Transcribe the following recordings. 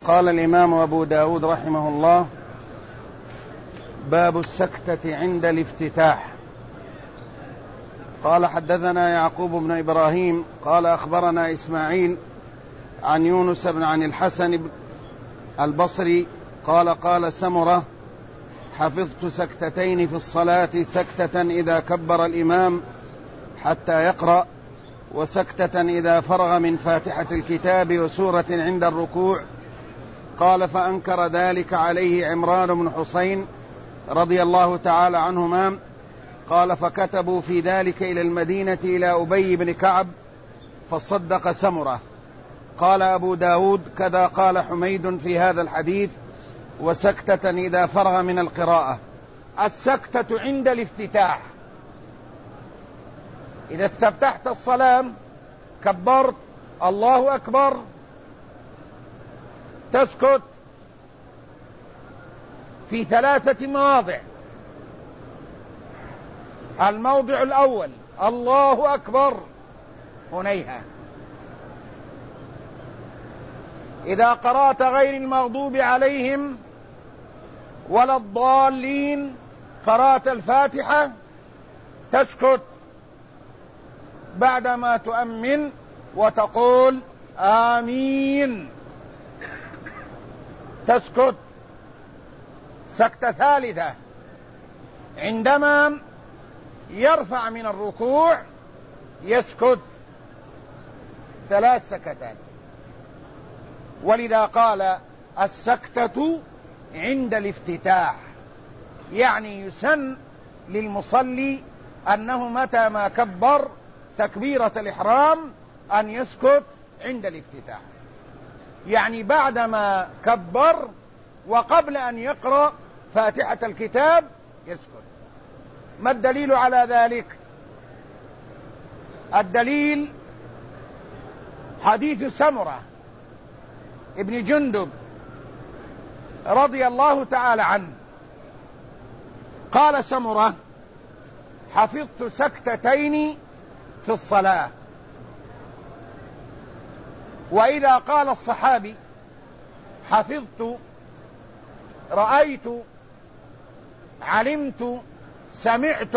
قال الإمام أبو داود رحمه الله: باب السكتة عند الافتتاح. قال: حدثنا يعقوب بن إبراهيم قال أخبرنا إسماعيل عن يونس عن الحسن البصري قال: قال سمرة: حفظت سكتتين في الصلاة، سكتة إذا كبر الإمام حتى يقرأ، وسكتة إذا فرغ من فاتحة الكتاب وسورة عند الركوع. قال: فأنكر ذلك عليه عمران بن حسين رضي الله تعالى عنهما. قال: فكتبوا في ذلك إلى المدينة إلى أبي بن كعب فصدق سمرة. قال أبو داود: كذا قال حميد في هذا الحديث: وسكتة إذا فرغ من القراءة. السكتة عند الافتتاح، إذا استفتحت الصلاة كبرت الله أكبر، تسكت في 3 مواضع. الموضع الأول: الله أكبر هنيها. إذا قرأت غير المغضوب عليهم ولا الضالين، قرأت الفاتحة، تسكت بعدما تؤمن وتقول آمين، تسكت. سكتة ثالثة: عندما يرفع من الركوع يسكت 3 سكتات. ولذا قال: السكتة عند الافتتاح، يعني يسن للمصلي أنه متى ما كبر تكبيرة الإحرام أن يسكت عند الافتتاح، يعني بعدما كبر وقبل أن يقرأ فاتحة الكتاب يسكت. ما الدليل على ذلك؟ الدليل حديث سمرة ابن جندب رضي الله تعالى عنه. قال سمرة: حفظت سكتتين في الصلاة. وإذا قال الصحابي حفظت، رأيت، علمت، سمعت،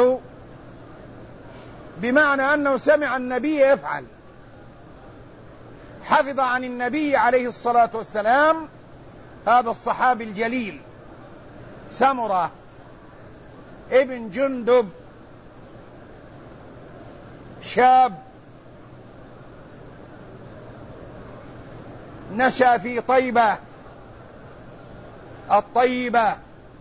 بمعنى أنه سمع النبي يفعل، حفظ عن النبي عليه الصلاة والسلام. هذا الصحابي الجليل سمرة ابن جندب، شاب نشأ في طيبة الطيبة،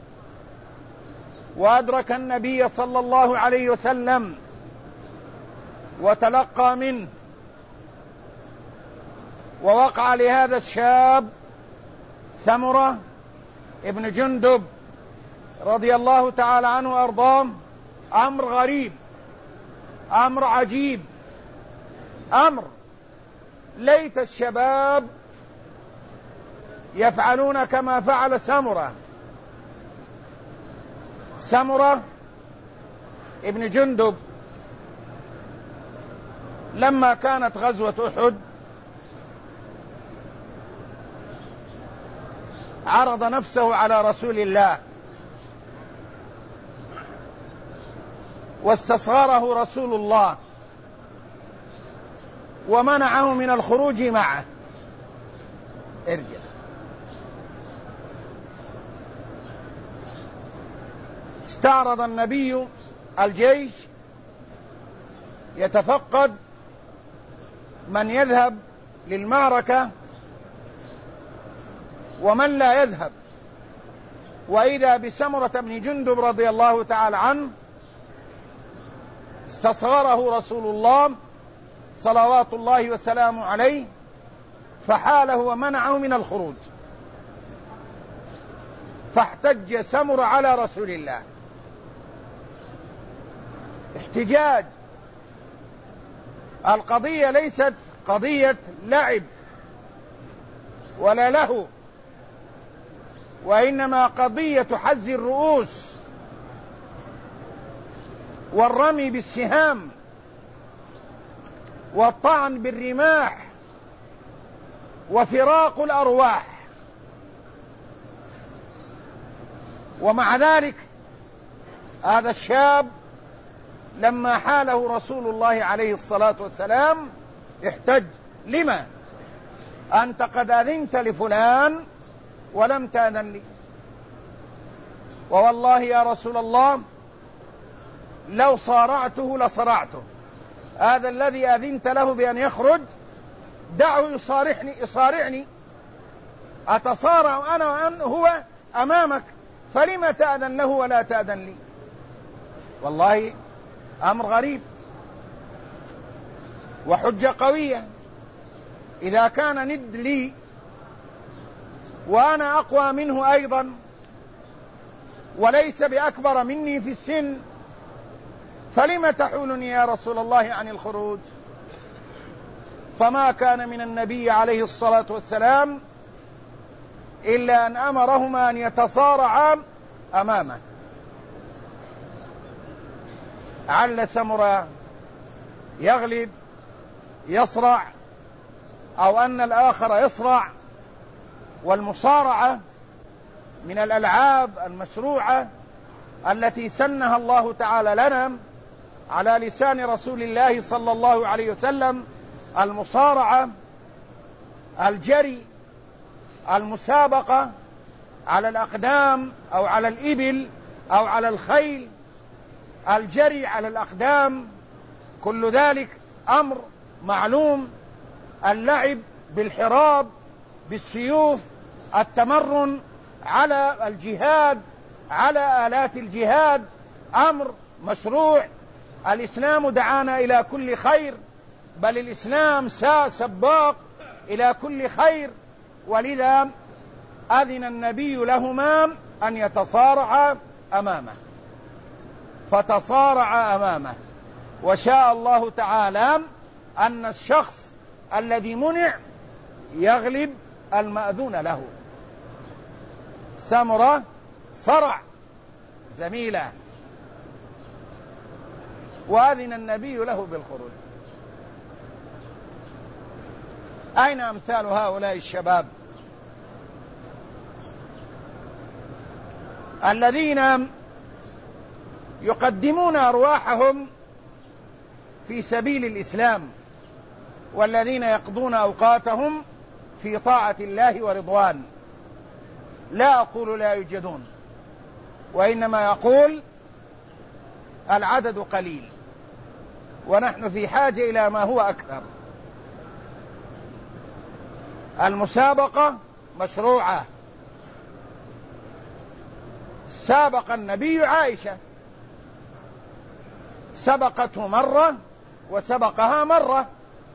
وأدرك النبي صلى الله عليه وسلم وتلقى منه. ووقع لهذا الشاب سمرة ابن جندب رضي الله تعالى عنه وأرضاه أمر غريب، أمر عجيب، أمر ليت الشباب يفعلون كما فعل سمرة. سمرة ابن جندب لما كانت غزوة أحد عرض نفسه على رسول الله، واستصغره رسول الله ومنعه من الخروج معه. ارجع. استعرض النبي الجيش يتفقد من يذهب للمعركة ومن لا يذهب، وإذا بسمرة بن جندب رضي الله تعالى عنه استصغره رسول الله صلوات الله وسلامه عليه، فحاله ومنعه من الخروج. فاحتج سمرة على رسول الله احتجاج. القضية ليست قضية لعب ولا له، وإنما قضية حز الرؤوس والرمي بالسهام والطعن بالرماح وفراق الأرواح. ومع ذلك هذا الشاب لما حاله رسول الله عليه الصلاة والسلام احتج: لما أنت قد أذنت لفلان ولم تأذن لي؟ ووالله يا رسول الله لو صارعته لصرعته، هذا الذي أذنت له بأن يخرج دعه يصارعني أتصارع أنا وأن هو أمامك، فلما تأذن له ولا تأذن لي؟ والله أمر غريب وحجة قوية. إذا كان ند لي وأنا أقوى منه أيضا وليس بأكبر مني في السن، فلم تحولني يا رسول الله عن الخروج؟ فما كان من النبي عليه الصلاة والسلام إلا أن أمرهما أن يتصارعا أمامه. عل سمرة يغلب يصرع أو أن الآخر يصرع. والمصارعة من الألعاب المشروعة التي سنها الله تعالى لنا على لسان رسول الله صلى الله عليه وسلم: المصارعة، الجري، المسابقة على الأقدام أو على الإبل أو على الخيل، الجري على الأقدام، كل ذلك أمر معلوم. اللعب بالحراب بالسيوف، التمرن على الجهاد على آلات الجهاد أمر مشروع. الإسلام دعانا إلى كل خير، بل الإسلام سباق إلى كل خير، ولذا أذن النبي لهما أن يتصارعا أمامه، فتصارعا أمامه. وشاء الله تعالى أن الشخص الذي منع يغلب المأذون له. سمرة صرع زميله وأذن النبي له بالخروج. أين أمثال هؤلاء الشباب الذين يقدمون أرواحهم في سبيل الإسلام، والذين يقضون أوقاتهم في طاعة الله ورضوان؟ لا أقول لا يوجدون، وإنما يقول العدد قليل، ونحن في حاجة إلى ما هو أكثر. المسابقة مشروعة. سابق النبي عائشة، سبقته مرة وسبقها مرة،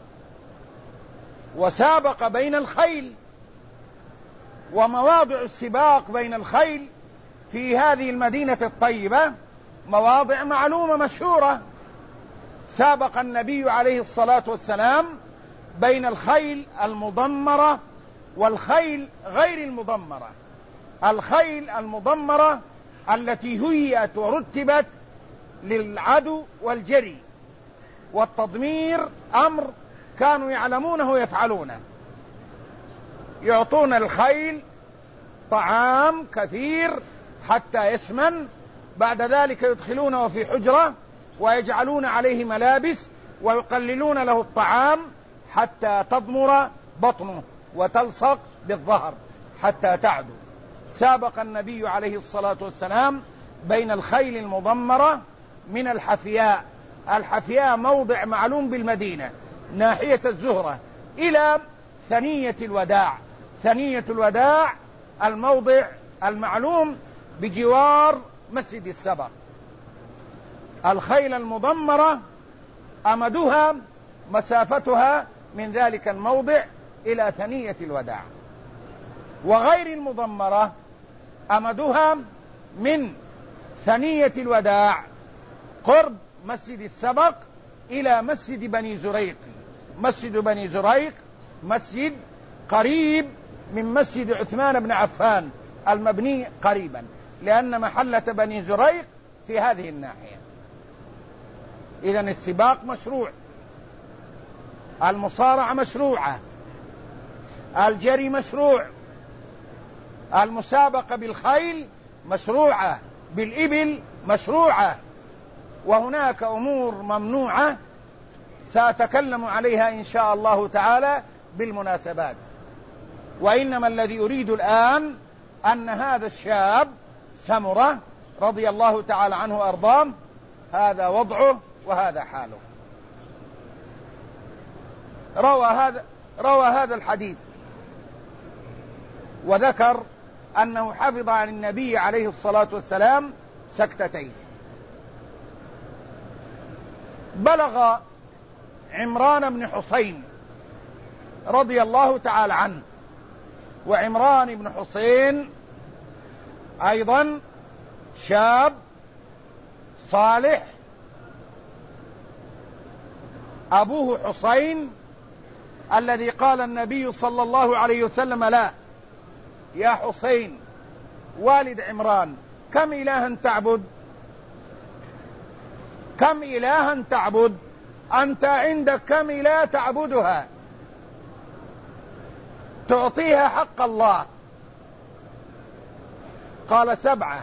وسابق بين الخيل. ومواضع السباق بين الخيل في هذه المدينة الطيبة مواضع معلومة مشهورة. سابق النبي عليه الصلاة والسلام بين الخيل المضمرة والخيل غير المضمرة. الخيل المضمرة التي هيئت ورتبت للعدو والجري، والتضمير أمر كانوا يعلمونه ويفعلونه. يعطون الخيل طعام كثير حتى يسمن، بعد ذلك يدخلونه في حجرة ويجعلون عليه ملابس ويقللون له الطعام حتى تضمر بطنه وتلصق بالظهر حتى تعدو. سابق النبي عليه الصلاة والسلام بين الخيل المضمرة من الحفياء. الحفياء موضع معلوم بالمدينة ناحية الزهرة إلى ثنية الوداع. ثنية الوداع الموضع المعلوم بجوار مسجد السبق. الخيل المضمرة أمدها مسافتها من ذلك الموضع إلى ثنية الوداع، وغير المضمرة أمدها من ثنية الوداع قرب مسجد السبق إلى مسجد بني زريق. مسجد بني زريق مسجد قريب من مسجد عثمان بن عفان المبني قريبا، لأن محلة بني زريق في هذه الناحية. إذن السباق مشروع، المصارعة مشروعة، الجري مشروع، المسابقة بالخيل مشروعة بالإبل مشروعة، وهناك أمور ممنوعة سأتكلم عليها إن شاء الله تعالى بالمناسبات. وإنما الذي أريد الآن أن هذا الشاب سمرة رضي الله تعالى عنه وأرضاه هذا وضعه وهذا حاله. روى هذا الحديث وذكر أنه حفظ عن النبي عليه الصلاة والسلام سكتتين. بلغ عمران بن حسين رضي الله تعالى عنه، وعمران بن حسين أيضا شاب صالح، أبوه حسين الذي قال النبي صلى الله عليه وسلم لا يا حسين والد عمران كم إلها تعبد؟ كم إلها تعبد؟ أنت عندك كم إله تعبدها تعطيها حق الله؟ قال 7،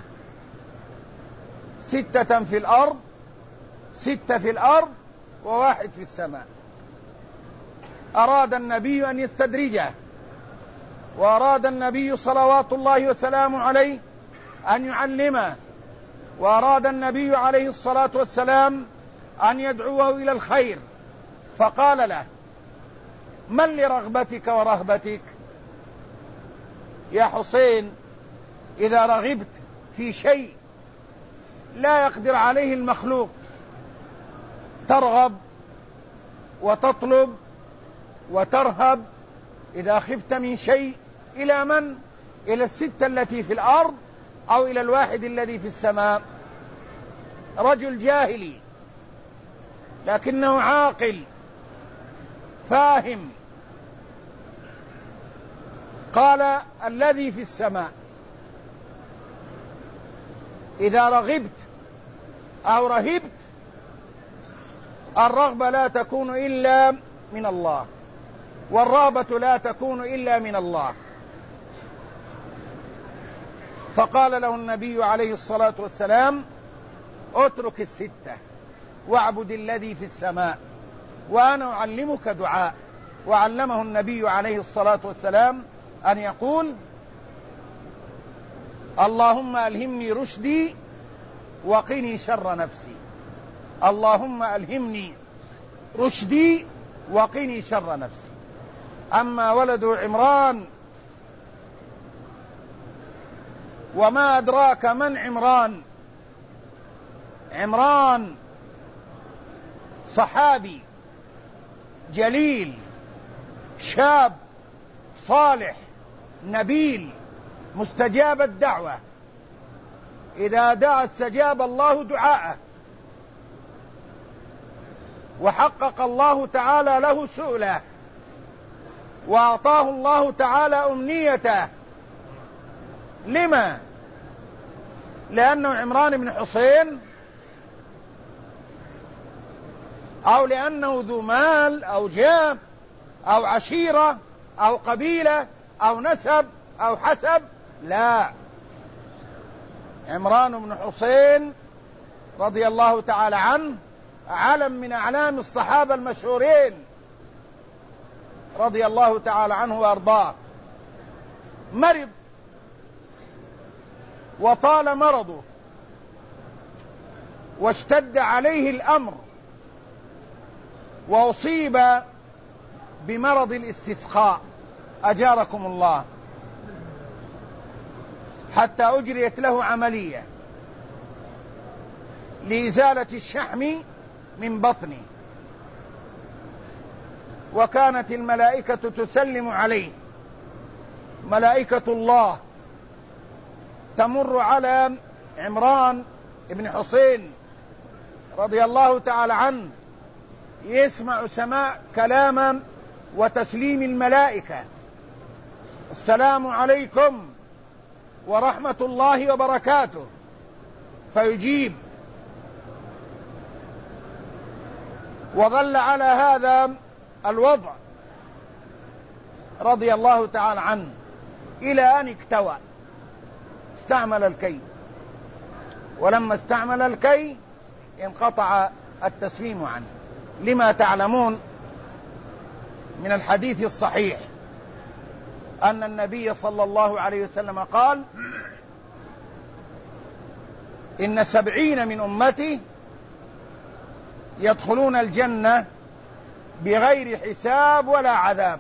6 في الأرض، 6 في الأرض و1 في السماء. أراد النبي أن يستدرجه، وأراد النبي صلوات الله وسلامه عليه أن يعلمه، وأراد النبي عليه الصلاة والسلام أن يدعوه إلى الخير، فقال له من لرغبتك ورهبتك؟ يا حسين إذا رغبت في شيء لا يقدر عليه المخلوق ترغب وتطلب وترهب. إذا خفت من شيء إلى من؟ إلى 6 التي في الأرض أو إلى 1 الذي في السماء. رجل جاهلي لكنه عاقل فاهم. قال الذي في السماء. إذا رغبت أو رهبت الرغبة لا تكون إلا من الله، والرهبة لا تكون إلا من الله. فقال له النبي عليه الصلاة والسلام اترك 6 واعبد الذي في السماء وأنا أعلمك دعاء. وعلمه النبي عليه الصلاة والسلام أن يقول اللهم ألهمني رشدي وقني شر نفسي. اللهم ألهمني رشدي وقني شر نفسي. أما ولد عمران وما أدراك من عمران؟ عمران صحابي جليل شاب صالح نبيل مستجاب الدعوة، إذا دعا استجاب الله دعاءه، وحقق الله تعالى له سؤله، وأعطاه الله تعالى أمنيته. لما؟ لأنه عمران بن حسين، أو لأنه ذو مال أو جاه أو عشيرة أو قبيلة أو نسب أو حسب، لا. عمران بن حسين رضي الله تعالى عنه علم من أعلام الصحابة المشهورين رضي الله تعالى عنه وأرضاه. مرض وطال مرضه واشتد عليه الأمر، وأصيب بمرض الاستسقاء أجاركم الله، حتى أجريت له عملية لإزالة الشحم من بطنه، وكانت الملائكة تسلم عليه، ملائكة الله تمر على عمران بن حسين رضي الله تعالى عنه، يسمع سماع كلاما وتسليم الملائكة، السلام عليكم ورحمة الله وبركاته، فيجيب. وظل على هذا الوضع رضي الله تعالى عنه إلى أن اكتوى، استعمل الكي ولما استعمل الكي انقطع التسليم عنه، لما تعلمون من الحديث الصحيح أن النبي صلى الله عليه وسلم قال: إن 70 من أمتي يدخلون الجنة بغير حساب ولا عذاب.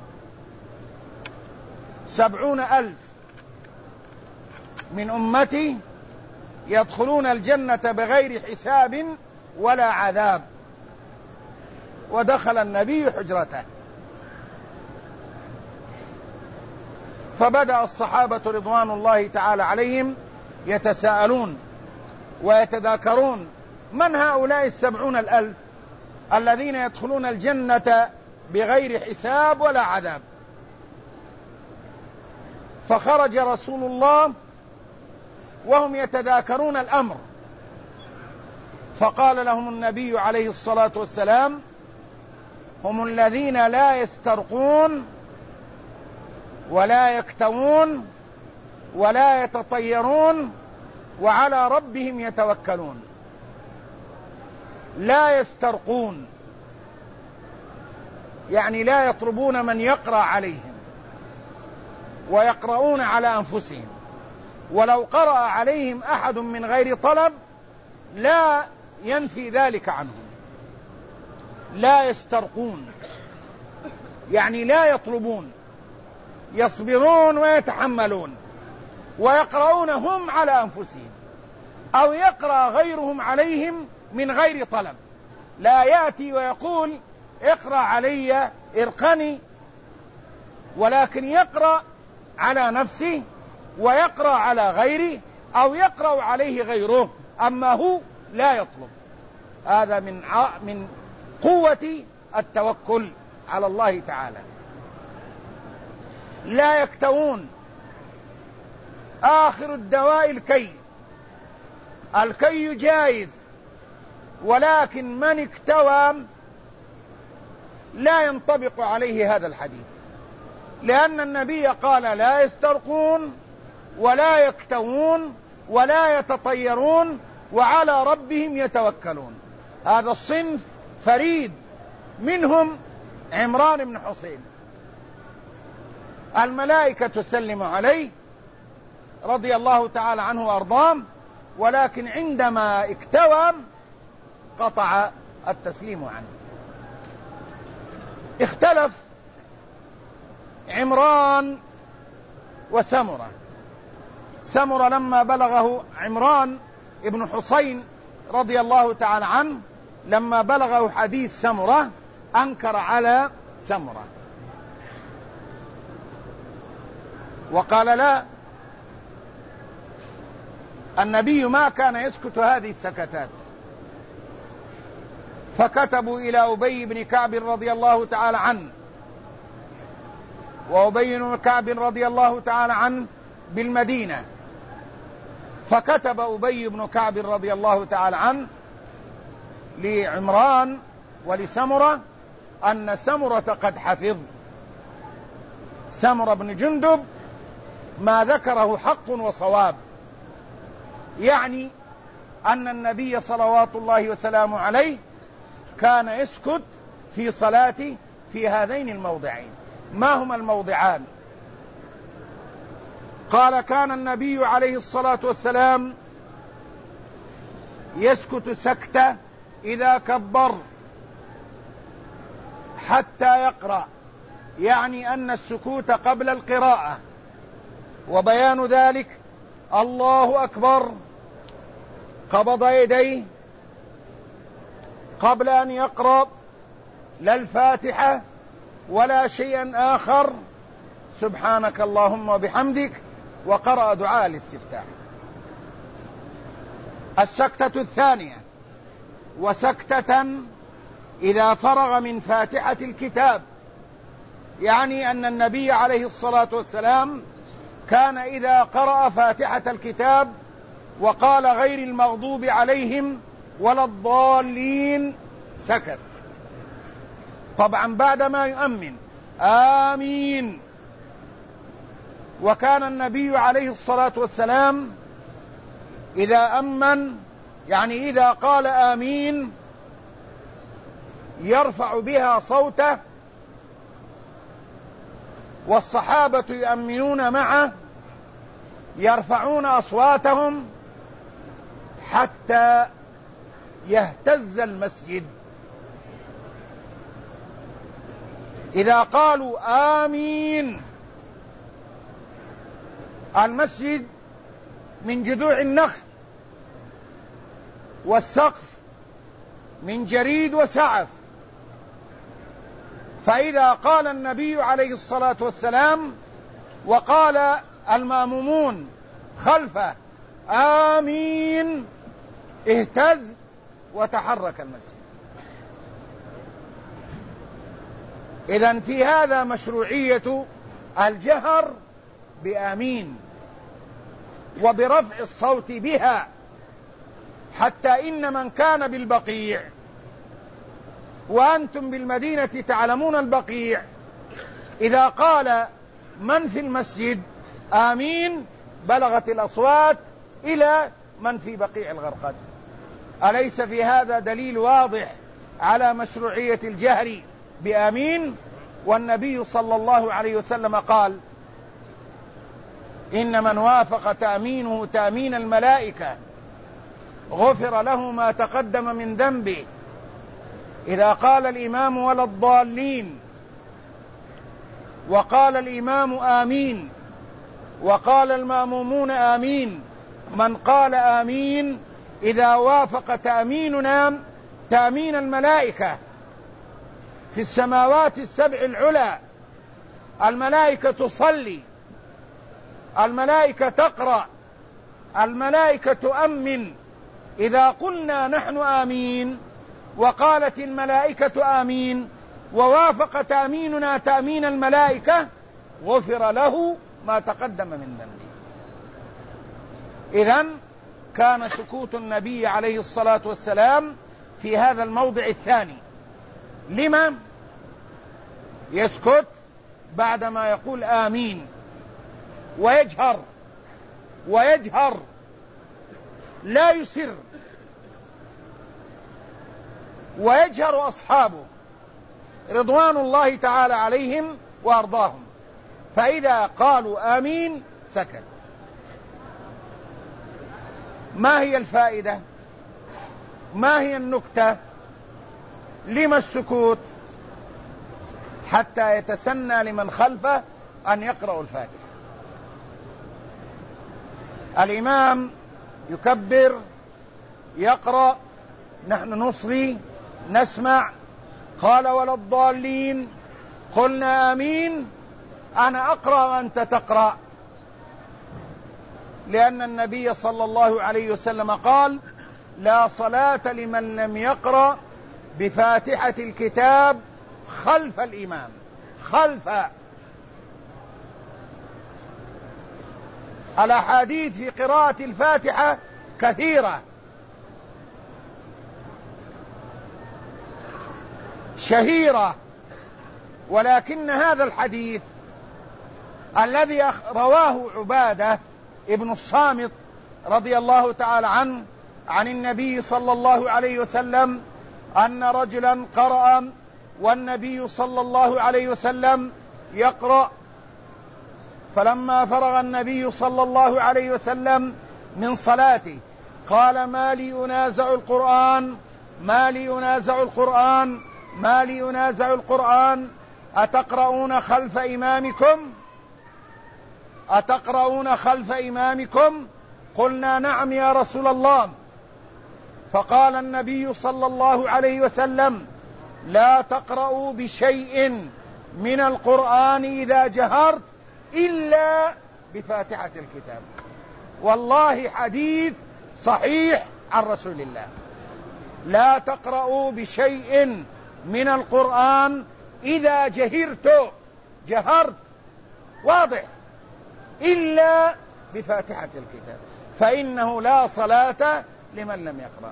70,000 من أمتي يدخلون الجنة بغير حساب ولا عذاب. ودخل النبي حجرته، فبدأ الصحابة رضوان الله تعالى عليهم يتساءلون ويتذاكرون: من هؤلاء 70,000 الذين يدخلون الجنة بغير حساب ولا عذاب؟ فخرج رسول الله وهم يتذاكرون الأمر، فقال لهم النبي عليه الصلاة والسلام: هم الذين لا يسترقون ولا يكتوون ولا يتطيرون وعلى ربهم يتوكلون. لا يسترقون يعني لا يطلبون من يقرأ عليهم، ويقرؤون على أنفسهم، ولو قرأ عليهم أحد من غير طلب لا ينفي ذلك عنهم. لا يسترقون يعني لا يطلبون، يصبرون ويتحملون ويقرؤون هم على أنفسهم، أو يقرأ غيرهم عليهم من غير طلب. لا يأتي ويقول: اقرأ علي ارقني، ولكن يقرأ على نفسه ويقرأ على غيره، أو يقرأ عليه غيره، أما هو لا يطلب. هذا من قوة التوكل على الله تعالى. لا يكتوون، آخر الدواء الكي. الكي جائز، ولكن من اكتوى لا ينطبق عليه هذا الحديث، لأن النبي قال: لا يسترقون ولا يكتوون ولا يتطيرون وعلى ربهم يتوكلون. هذا الصنف فريد، منهم عمران بن حسين. الملائكة تسلم عليه رضي الله تعالى عنه وأرضاه، ولكن عندما اكتوى قطع التسليم عنه. اختلف عمران وسمرة. سمرة لما بلغه عمران ابن حسين رضي الله تعالى عنه، لما بلغه حديث سمرة أنكر على سمرة وقال: لا، النبي ما كان يسكت هذه السكتات. فكتبوا إلى أبي بن كعب رضي الله تعالى عنه، وأبي بن كعب رضي الله تعالى عنه بالمدينة. فكتب أبي بن كعب رضي الله تعالى عنه لعمران ولسمرة أن سمرة قد حفظ. سمرة بن جندب ما ذكره حق وصواب، يعني أن النبي صلوات الله وسلامه عليه كان يسكت في صلاته في هذين الموضعين. ما هما الموضعان؟ قال: كان النبي عليه الصلاة والسلام يسكت سكتة إذا كبر حتى يقرأ، يعني أن السكوت قبل القراءة. وبيان ذلك: الله أكبر، قبض يديه قبل أن يقرأ لا الفاتحة ولا شيئا آخر، سبحانك اللهم وبحمدك، وقرأ دعاء الاستفتاح. السكتة الثانية: وسكتة إذا فرغ من فاتحة الكتاب، يعني أن النبي عليه الصلاة والسلام كان إذا قرأ فاتحة الكتاب وقال غير المغضوب عليهم ولا الضالين سكت، طبعا بعدما يؤمن آمين. وكان النبي عليه الصلاة والسلام إذا أمن يعني إذا قال آمين يرفع بها صوته، والصحابة يؤمنون معه يرفعون أصواتهم حتى يهتز المسجد. إذا قالوا آمين، المسجد من جذوع النخل والسقف من جريد وسعف، فإذا قال النبي عليه الصلاة والسلام وقال المأمومون خلفه آمين اهتز وتحرك المسجد. إذن في هذا مشروعية الجهر بآمين وبرفع الصوت بها، حتى إن من كان بالبقيع وأنتم بالمدينة تعلمون البقيع، إذا قال من في المسجد آمين بلغت الأصوات إلى من في بقيع الغرقد. أليس في هذا دليل واضح على مشروعية الجهر بآمين؟ والنبي صلى الله عليه وسلم قال إن من وافق تأمينه تأمين الملائكة غفر له ما تقدم من ذنبه. إذا قال الإمام ولا الضالين وقال الإمام آمين وقال المأمومون آمين، من قال آمين إذا وافق تأميننا تأمين الملائكة في السماوات السبع العلى، الملائكة تصلي، الملائكة تقرأ، الملائكة تؤمن. إذا قلنا نحن آمين وقالت الملائكة آمين ووافق تأميننا تأمين الملائكة غفر له ما تقدم من ذنبه. إذن كان سكوت النبي عليه الصلاة والسلام في هذا الموضع الثاني. لما يسكت بعدما يقول آمين ويجهر لا يسر، ويجهر أصحابه رضوان الله تعالى عليهم وأرضاهم، فإذا قالوا آمين سكت. ما هي الفائدة؟ ما هي النكتة؟ لما السكوت؟ حتى يتسنى لمن خلفه أن يقرأوا الفاتحة. الإمام يكبر يقرأ، نحن نصغي نسمع، قال ولا الضالين، قلنا آمين، أنا أقرأ وأنت تقرأ، لأن النبي صلى الله عليه وسلم قال لا صلاة لمن لم يقرأ بفاتحة الكتاب خلف الإمام. خلف. الأحاديث في قراءة الفاتحة كثيرة شهيرة، ولكن هذا الحديث الذي رواه عبادة ابن الصامت رضي الله تعالى عنه عن النبي صلى الله عليه وسلم أن رجلا قرأ والنبي صلى الله عليه وسلم يقرأ، فلما فرغ النبي صلى الله عليه وسلم من صلاته قال ما لي أنازع القرآن، ما لي أنازع القرآن، ما لي أنازع القرآن، أتقرؤون خلف إمامكم؟ أتقرؤون خلف إمامكم؟ قلنا نعم يا رسول الله. فقال النبي صلى الله عليه وسلم لا تقرؤوا بشيء من القرآن إذا جهرت إلا بفاتحة الكتاب. والله حديث صحيح عن رسول الله. لا تقرؤوا بشيء من القرآن إذا جهرت واضح إلا بفاتحة الكتاب، فإنه لا صلاة لمن لم يقرأ.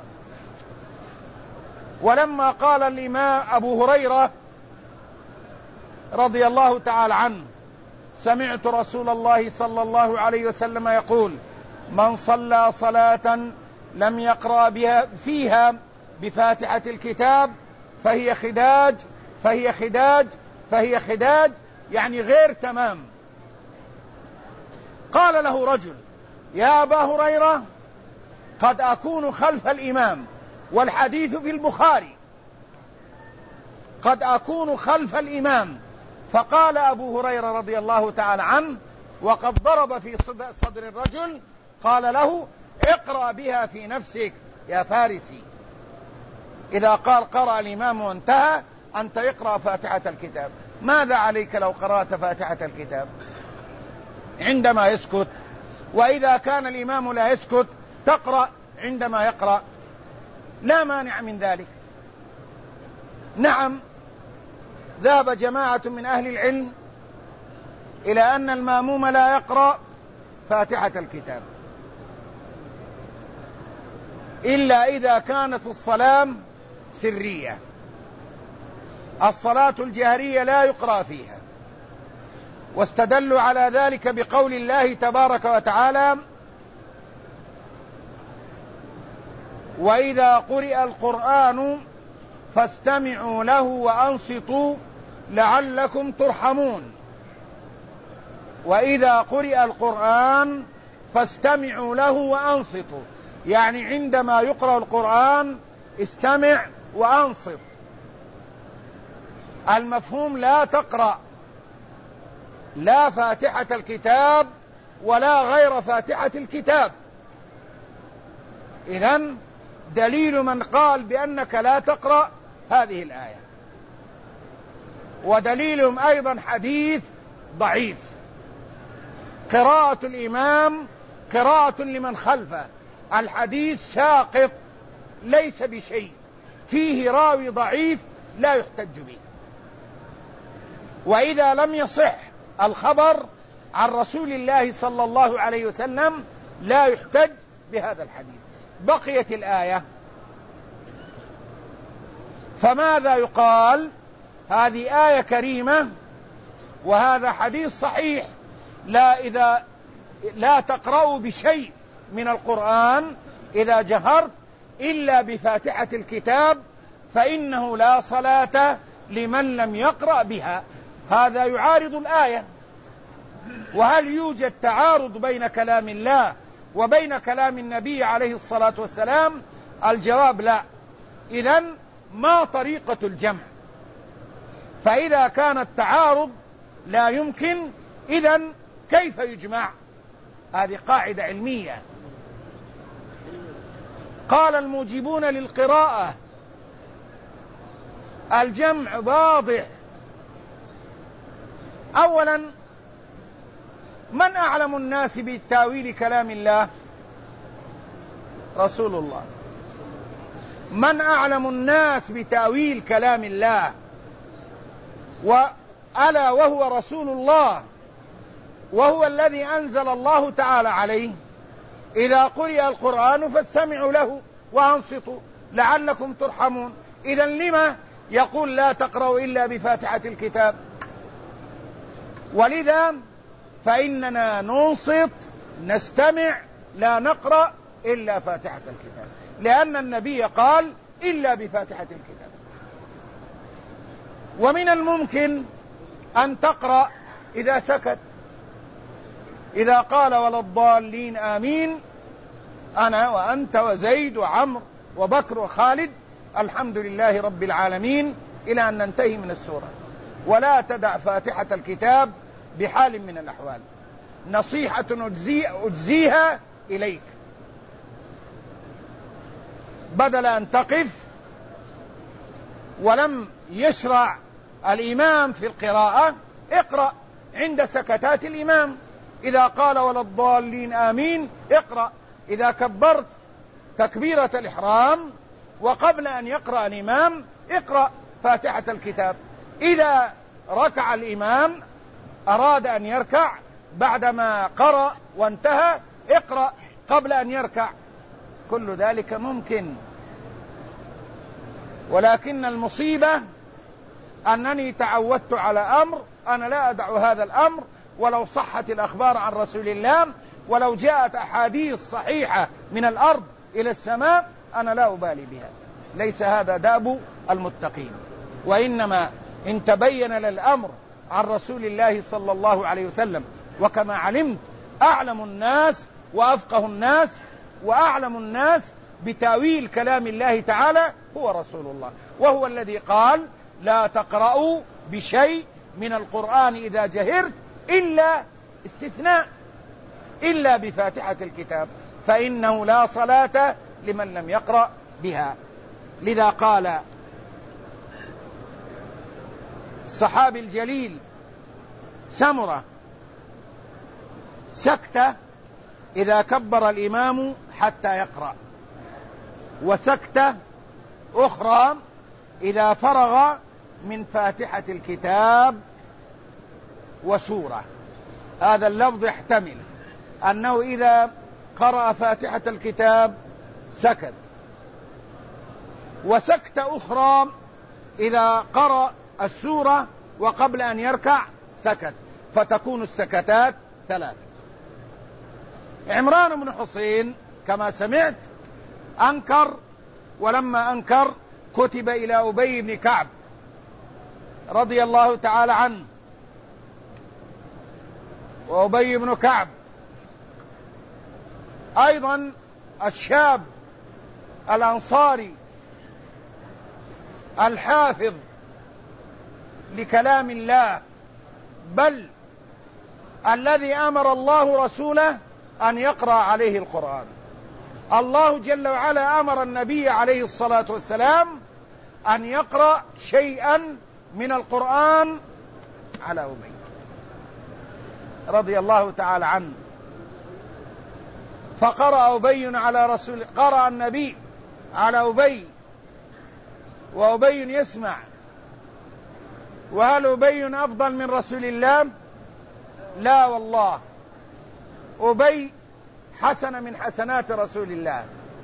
ولما قال الإمام أبو هريرة رضي الله تعالى عنه سمعت رسول الله صلى الله عليه وسلم يقول من صلى صلاة لم يقرأ فيها بفاتحة الكتاب فهي خداج يعني غير تمام. قال له رجل: يا أبا هريرة، قد أكون خلف الإمام، والحديث في البخاري، قد أكون خلف الإمام. فقال أبو هريرة رضي الله تعالى عنه وقد ضرب في صدر الرجل، قال له: اقرأ بها في نفسك يا فارسي. إذا قال قرأ الإمام وانتهى، أنت اقرأ فاتحة الكتاب. ماذا عليك لو قرأت فاتحة الكتاب عندما يسكت؟ وإذا كان الإمام لا يسكت تقرأ عندما يقرأ، لا مانع من ذلك. نعم، ذهب جماعة من أهل العلم إلى أن المأموم لا يقرأ فاتحة الكتاب إلا إذا كانت الصلاة سرية. الصلاة الجهرية لا يقرأ فيها، واستدلوا على ذلك بقول الله تبارك وتعالى: وإذا قرئ القرآن فاستمعوا له وأنصتوا لعلكم ترحمون. وإذا قرئ القرآن فاستمعوا له وأنصتوا، يعني عندما يقرأ القرآن استمع وأنصت. المفهوم لا تقرأ لا فاتحة الكتاب ولا غير فاتحة الكتاب. إذن دليل من قال بأنك لا تقرأ هذه الآية، ودليلهم أيضا حديث ضعيف: قراءة الإمام قراءة لمن خلفه. الحديث ساقط ليس بشيء، فيه راوي ضعيف لا يحتج به. وإذا لم يصح الخبر عن رسول الله صلى الله عليه وسلم لا يحتج بهذا الحديث. بقيت الآية، فماذا يقال؟ هذه آية كريمة وهذا حديث صحيح: لا تقرأوا بشيء من القرآن إذا جهرت إلا بفاتحة الكتاب فإنه لا صلاة لمن لم يقرأ بها. هذا يعارض الآية. وهل يوجد تعارض بين كلام الله وبين كلام النبي عليه الصلاة والسلام؟ الجواب لا. إذن ما طريقة الجمع؟ فإذا كان التعارض لا يمكن، إذن كيف يجمع؟ هذه قاعدة علمية. قال الموجبون للقراءة: الجمع واضح. أولا، من أعلم الناس بتاويل كلام الله؟ رسول الله. من أعلم الناس بتاويل كلام الله؟ ألا وهو رسول الله، وهو الذي أنزل الله تعالى عليه: إذا قرئ القرآن فاستمعوا له وأنصتوا لعلكم ترحمون. إذن لما يقول لا تقرأوا إلا بفاتحة الكتاب؟ ولذا فإننا ننصت نستمع لا نقرأ إلا فاتحة الكتاب، لأن النبي قال إلا بفاتحة الكتاب. ومن الممكن أن تقرأ إذا سكت، إذا قال ولا الضالين آمين، أنا وأنت وزيد وعمر وبكر وخالد الحمد لله رب العالمين، إلى أن ننتهي من السورة. ولا تدع فاتحة الكتاب بحال من الأحوال. نصيحة أجزيها إليك، بدل أن تقف ولم يشرع الإمام في القراءة، اقرأ عند سكتات الإمام. إذا قال ولا الضالين آمين اقرأ. إذا كبرت تكبيرة الإحرام وقبل أن يقرأ الإمام اقرأ فاتحة الكتاب. إذا ركع الإمام أراد أن يركع بعدما قرأ وانتهى اقرأ قبل أن يركع. كل ذلك ممكن، ولكن المصيبة أنني تعودت على أمر أنا لا أدع هذا الأمر ولو صحت الأخبار عن رسول الله، ولو جاءت أحاديث صحيحة من الأرض إلى السماء أنا لا أبالي بها. ليس هذا داب المتقين، وإنما إن تبين الأمر عن رسول الله صلى الله عليه وسلم، وكما علمت أعلم الناس وأفقه الناس وأعلم الناس بتاويل كلام الله تعالى هو رسول الله، وهو الذي قال لا تقرأوا بشيء من القرآن إذا جهرت إلا استثناء إلا بفاتحة الكتاب فإنه لا صلاة لمن لم يقرأ بها. لذا قال الصحابي الجليل سمرة سكتة إذا كبر الإمام حتى يقرأ، وسكتة أخرى إذا فرغ من فاتحة الكتاب وسورة. هذا اللفظ يحتمل أنه إذا قرأ فاتحة الكتاب سكت، وسكتة أخرى إذا قرأ السورة وقبل أن يركع سكت، فتكون السكتات 3. عمران بن حسين كما سمعت أنكر، ولما أنكر كتب إلى أبي بن كعب رضي الله تعالى عنه. وأبي بن كعب أيضا الشاب الأنصاري الحافظ لكلام الله، بل الذي أمر الله رسوله أن يقرأ عليه القرآن. الله جل وعلا أمر النبي عليه الصلاة والسلام أن يقرأ شيئا من القرآن على أبي رضي الله تعالى عنه، فقرأ أبي على رسول، قرأ النبي على أبي وأبي يسمع. وهل أبي أفضل من رسول الله؟ لا والله، أبي حسن من حسنات رسول الله،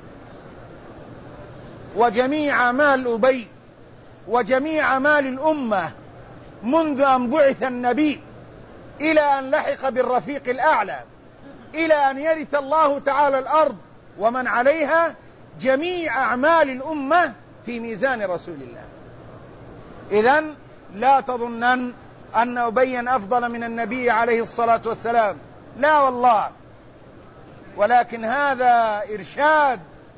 وجميع أعمال أبي وجميع أعمال الأمة منذ أن بعث النبي إلى أن لحق بالرفيق الأعلى إلى أن يرث الله تعالى الأرض ومن عليها، جميع أعمال الأمة في ميزان رسول الله. إذن لا تظنن أن أبيا أفضل من النبي عليه الصلاة والسلام، لا والله، ولكن هذا إرشاد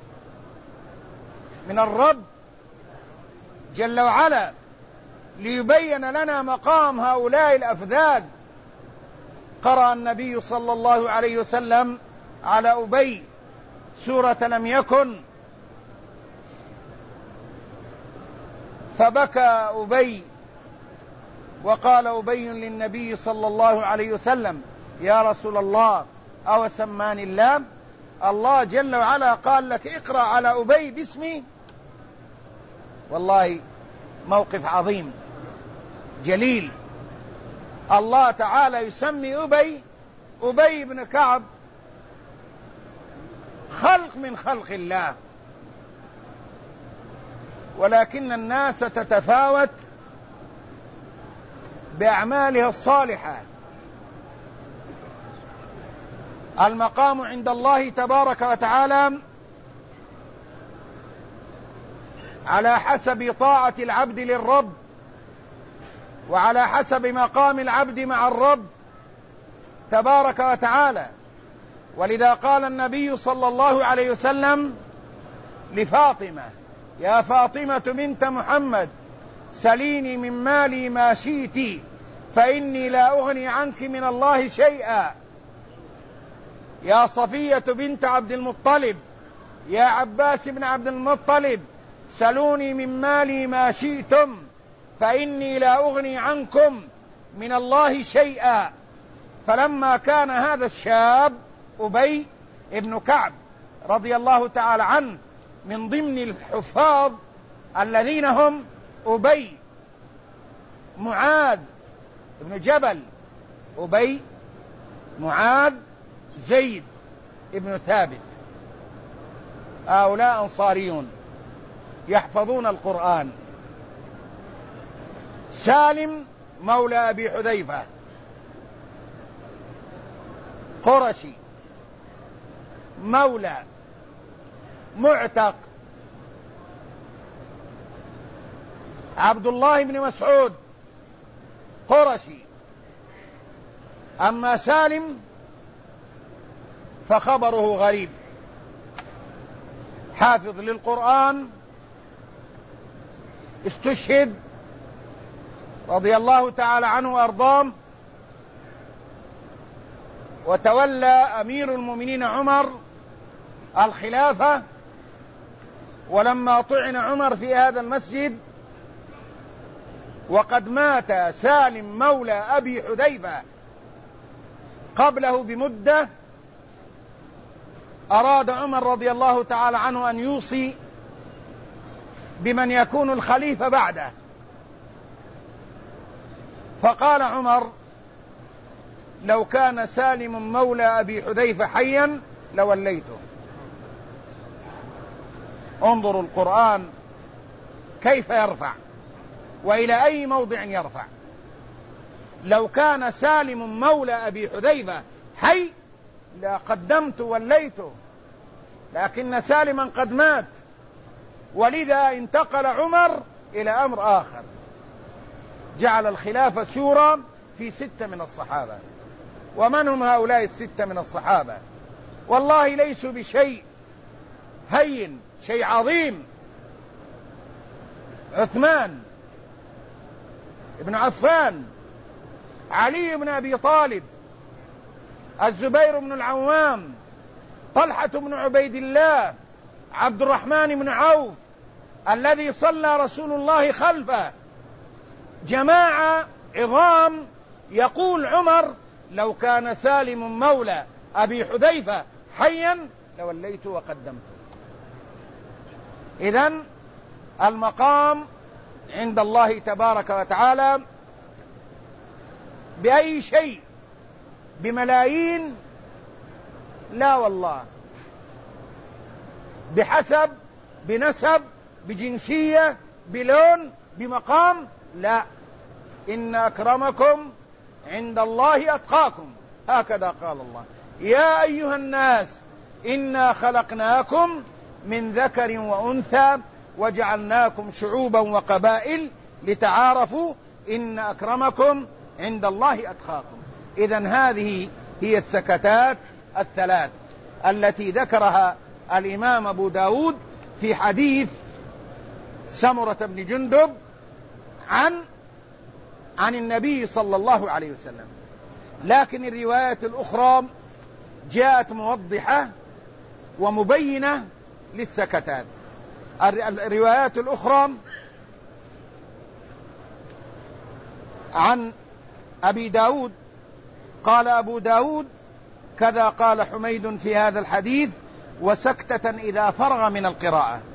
من الرب جل وعلا ليبين لنا مقام هؤلاء الأفذاذ. قرأ النبي صلى الله عليه وسلم على أبي سورة لم يكن، فبكى أبي، وقال أبي للنبي صلى الله عليه وسلم يا رسول الله أو سماني الله؟ الله جل وعلا قال لك اقرأ على أبي باسمي. والله موقف عظيم جليل. الله تعالى يسمي أبي بن كعب خلق من خلق الله، ولكن الناس تتفاوت بأعمالها الصالحة. المقام عند الله تبارك وتعالى على حسب طاعة العبد للرب، وعلى حسب مقام العبد مع الرب تبارك وتعالى. ولذا قال النبي صلى الله عليه وسلم لفاطمة يا فاطمة بنت محمد سليني من مالي ما شئت فإني لا أغني عنك من الله شيئا. يا صفية بنت عبد المطلب يا عباس بن عبد المطلب سلوني من مالي ما شئتم فإني لا أغني عنكم من الله شيئا. فلما كان هذا الشاب أبي ابن كعب رضي الله تعالى عنه من ضمن الحفاظ الذين هم أبي، معاذ ابن جبل، أبي، معاذ، زيد ابن ثابت، هؤلاء أنصاريون يحفظون القرآن. سالم مولى أبي حذيفة قرشي مولى معتق عبد الله بن مسعود قرشي. أما سالم فخبره غريب، حافظ للقرآن، استشهد رضي الله تعالى عنه وأرضاه، وتولى أمير المؤمنين عمر الخلافة. ولما طعن عمر في هذا المسجد وقد مات سالم مولى أبي حذيفة قبله بمدة، أراد عمر رضي الله تعالى عنه أن يوصي بمن يكون الخليفة بعده، فقال عمر: لو كان سالم مولى أبي حذيفة حيا لوليته. انظروا القرآن كيف يرفع وإلى أي موضع يرفع. لو كان سالم مولى أبي حذيفة حي لقدمت وليته، لكن سالما قد مات، ولذا انتقل عمر إلى أمر آخر، جعل الخلافة شورى في 6 من الصحابة. ومن هم هؤلاء 6 من الصحابة؟ والله ليسوا بشيء هين، شيء عظيم. عثمان بن عفان، علي بن أبي طالب، الزبير بن العوام، طلحة بن عبيد الله، عبد الرحمن بن عوف الذي صلى رسول الله خلفه، جماعة عظام. يقول عمر: لو كان سالم مولى أبي حذيفة حيا لوليت وقدمته. إذن المقام عند الله تبارك وتعالى بأي شيء؟ بملايين؟ لا والله. بحسب، بنسب، بجنسية، بلون، بمقام؟ لا. إن أكرمكم عند الله أتقاكم، هكذا قال الله: يا أيها الناس إنا خلقناكم من ذكر وأنثى وجعلناكم شعوبا وقبائل لتعارفوا إن أكرمكم عند الله أتقاكم. إذن هذه هي السكتات الثلاث التي ذكرها الإمام أبو داود في حديث سمرة بن جندب عن النبي صلى الله عليه وسلم. لكن الروايات الأخرى جاءت موضحة ومبينة للسكتات. الروايات الأخرى عن أبي داود قال أبو داود: كذا قال حميد في هذا الحديث، وسكتة إذا فرغ من القراءة.